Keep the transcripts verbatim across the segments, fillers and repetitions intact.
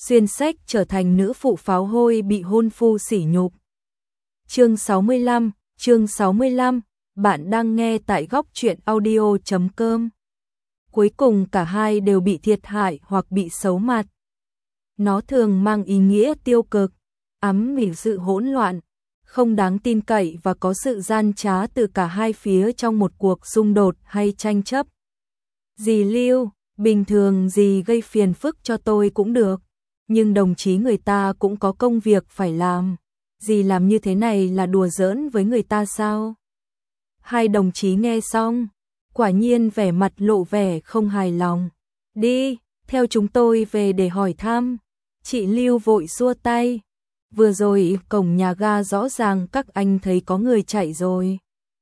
xuyên sách trở thành nữ phụ pháo hôi bị hôn phu sỉ nhục. Chương sáu mươi lăm, chương sáu mươi lăm, bạn đang nghe tại góc truyện audio chấm com. Cuối cùng cả hai đều bị thiệt hại hoặc bị xấu mặt. Nó thường mang ý nghĩa tiêu cực, ám mỉ sự hỗn loạn, không đáng tin cậy và có sự gian trá từ cả hai phía trong một cuộc xung đột hay tranh chấp. Dì Lưu, bình thường dì gây phiền phức cho tôi cũng được, nhưng đồng chí người ta cũng có công việc phải làm. Dì làm như thế này là đùa giỡn với người ta sao? Hai đồng chí nghe xong, quả nhiên vẻ mặt lộ vẻ không hài lòng. Đi, theo chúng tôi về để hỏi thăm. Chị Lưu vội xua tay. Vừa rồi cổng nhà ga rõ ràng các anh thấy có người chạy rồi.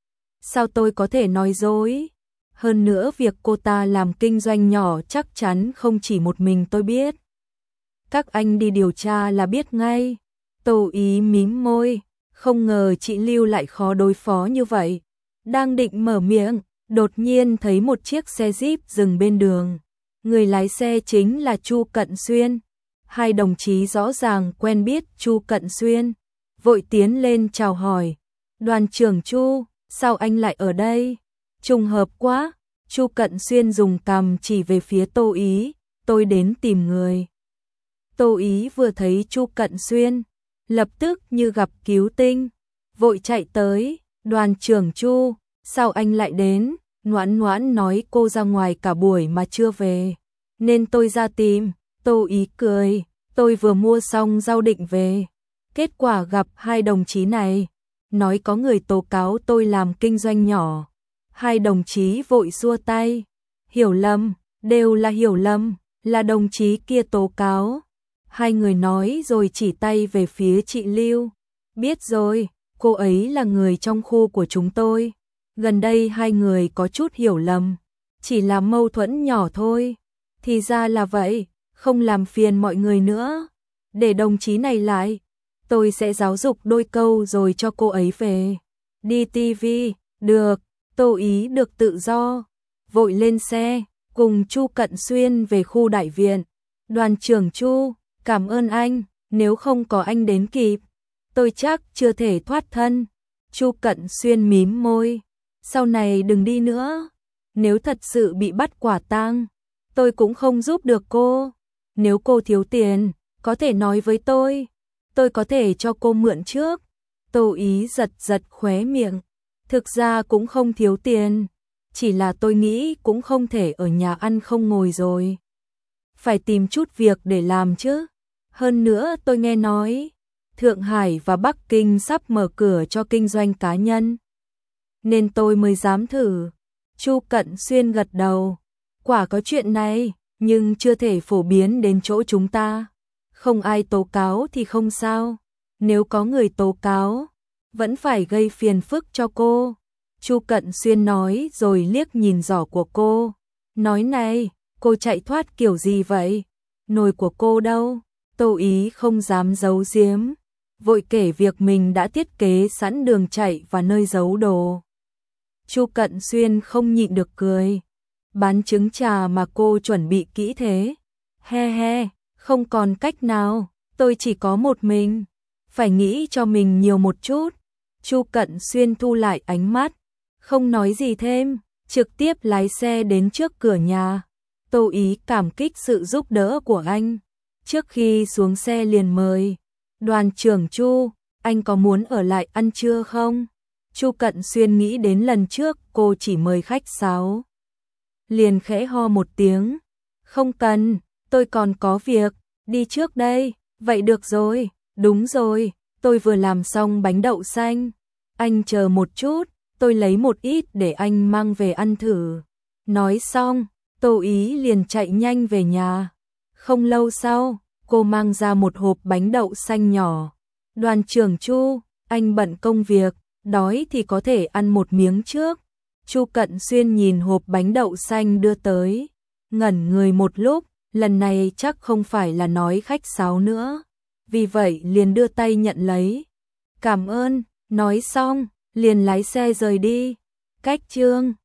Sao tôi có thể nói dối? Hơn nữa việc cô ta làm kinh doanh nhỏ chắc chắn không chỉ một mình tôi biết. Các anh đi điều tra là biết ngay. Tô Ý mím môi, không ngờ chị Lưu lại khó đối phó như vậy. Đang định mở miệng, đột nhiên thấy một chiếc xe Jeep dừng bên đường. Người lái xe chính là Chu Cận Xuyên. Hai đồng chí rõ ràng quen biết Chu Cận Xuyên, vội tiến lên chào hỏi. Đoàn trưởng Chu, sao anh lại ở đây? Trùng hợp quá. Chu Cận Xuyên dùng cằm chỉ về phía Tô Ý, tôi đến tìm người. Tô Ý vừa thấy Chu Cận Xuyên, lập tức như gặp cứu tinh, vội chạy tới. Đoàn trưởng Chu, sao anh lại đến? Noãn Noãn nói cô ra ngoài cả buổi mà chưa về, nên tôi ra tìm. Tô Ý cười, tôi vừa mua xong rau định về, kết quả gặp hai đồng chí này, nói có người tố cáo tôi làm kinh doanh nhỏ. Hai đồng chí vội xua tay, hiểu lầm, đều là hiểu lầm, là đồng chí kia tố cáo. Hai người nói rồi chỉ tay về phía chị Lưu. Biết rồi, cô ấy là người trong khu của chúng tôi. Gần đây hai người có chút hiểu lầm, chỉ là mâu thuẫn nhỏ thôi. Thì ra là vậy, không làm phiền mọi người nữa. Để đồng chí này lại, tôi sẽ giáo dục đôi câu rồi cho cô ấy về. Đi ti vi, được. Tô Ý được tự do, vội lên xe, cùng Chu Cận Xuyên về khu đại viện. Đoàn trưởng Chu, cảm ơn anh, nếu không có anh đến kịp, tôi chắc chưa thể thoát thân. Chu Cận Xuyên mím môi, sau này đừng đi nữa. Nếu thật sự bị bắt quả tang, tôi cũng không giúp được cô. Nếu cô thiếu tiền, có thể nói với tôi, tôi có thể cho cô mượn trước. Tô Ý giật giật khóe miệng. Thực ra cũng không thiếu tiền, chỉ là tôi nghĩ cũng không thể ở nhà ăn không ngồi rồi. Phải tìm chút việc để làm chứ. Hơn nữa tôi nghe nói, Thượng Hải và Bắc Kinh sắp mở cửa cho kinh doanh cá nhân, nên tôi mới dám thử. Chu Cận Xuyên gật đầu. Quả có chuyện này, nhưng chưa thể phổ biến đến chỗ chúng ta. Không ai tố cáo thì không sao. Nếu có người tố cáo, vẫn phải gây phiền phức cho cô. Chu Cận Xuyên nói rồi liếc nhìn giỏ của cô. Nói này, cô chạy thoát kiểu gì vậy? Nồi của cô đâu? Tô Ý không dám giấu giếm, vội kể việc mình đã thiết kế sẵn đường chạy và nơi giấu đồ. Chu Cận Xuyên không nhịn được cười. Bán trứng trà mà cô chuẩn bị kỹ thế? He he, không còn cách nào, tôi chỉ có một mình, phải nghĩ cho mình nhiều một chút. Chu Cận Xuyên thu lại ánh mắt, không nói gì thêm, trực tiếp lái xe đến trước cửa nhà. Tô Ý cảm kích sự giúp đỡ của anh. Trước khi xuống xe liền mời, đoàn trưởng Chu, anh có muốn ở lại ăn trưa không? Chu Cận Xuyên nghĩ đến lần trước cô chỉ mời khách sáo, liền khẽ ho một tiếng. Không cần, tôi còn có việc, đi trước đây. Vậy được rồi, đúng rồi, tôi vừa làm xong bánh đậu xanh. Anh chờ một chút, tôi lấy một ít để anh mang về ăn thử. Nói xong, Tô Ý liền chạy nhanh về nhà. Không lâu sau, cô mang ra một hộp bánh đậu xanh nhỏ. Đoàn trưởng Chu, anh bận công việc, đói thì có thể ăn một miếng trước. Chu Cận Xuyên nhìn hộp bánh đậu xanh đưa tới, ngẩn người một lúc, lần này chắc không phải là nói khách sáo nữa. Vì vậy liền đưa tay nhận lấy. Cảm ơn, nói xong, liền lái xe rời đi. Cách chương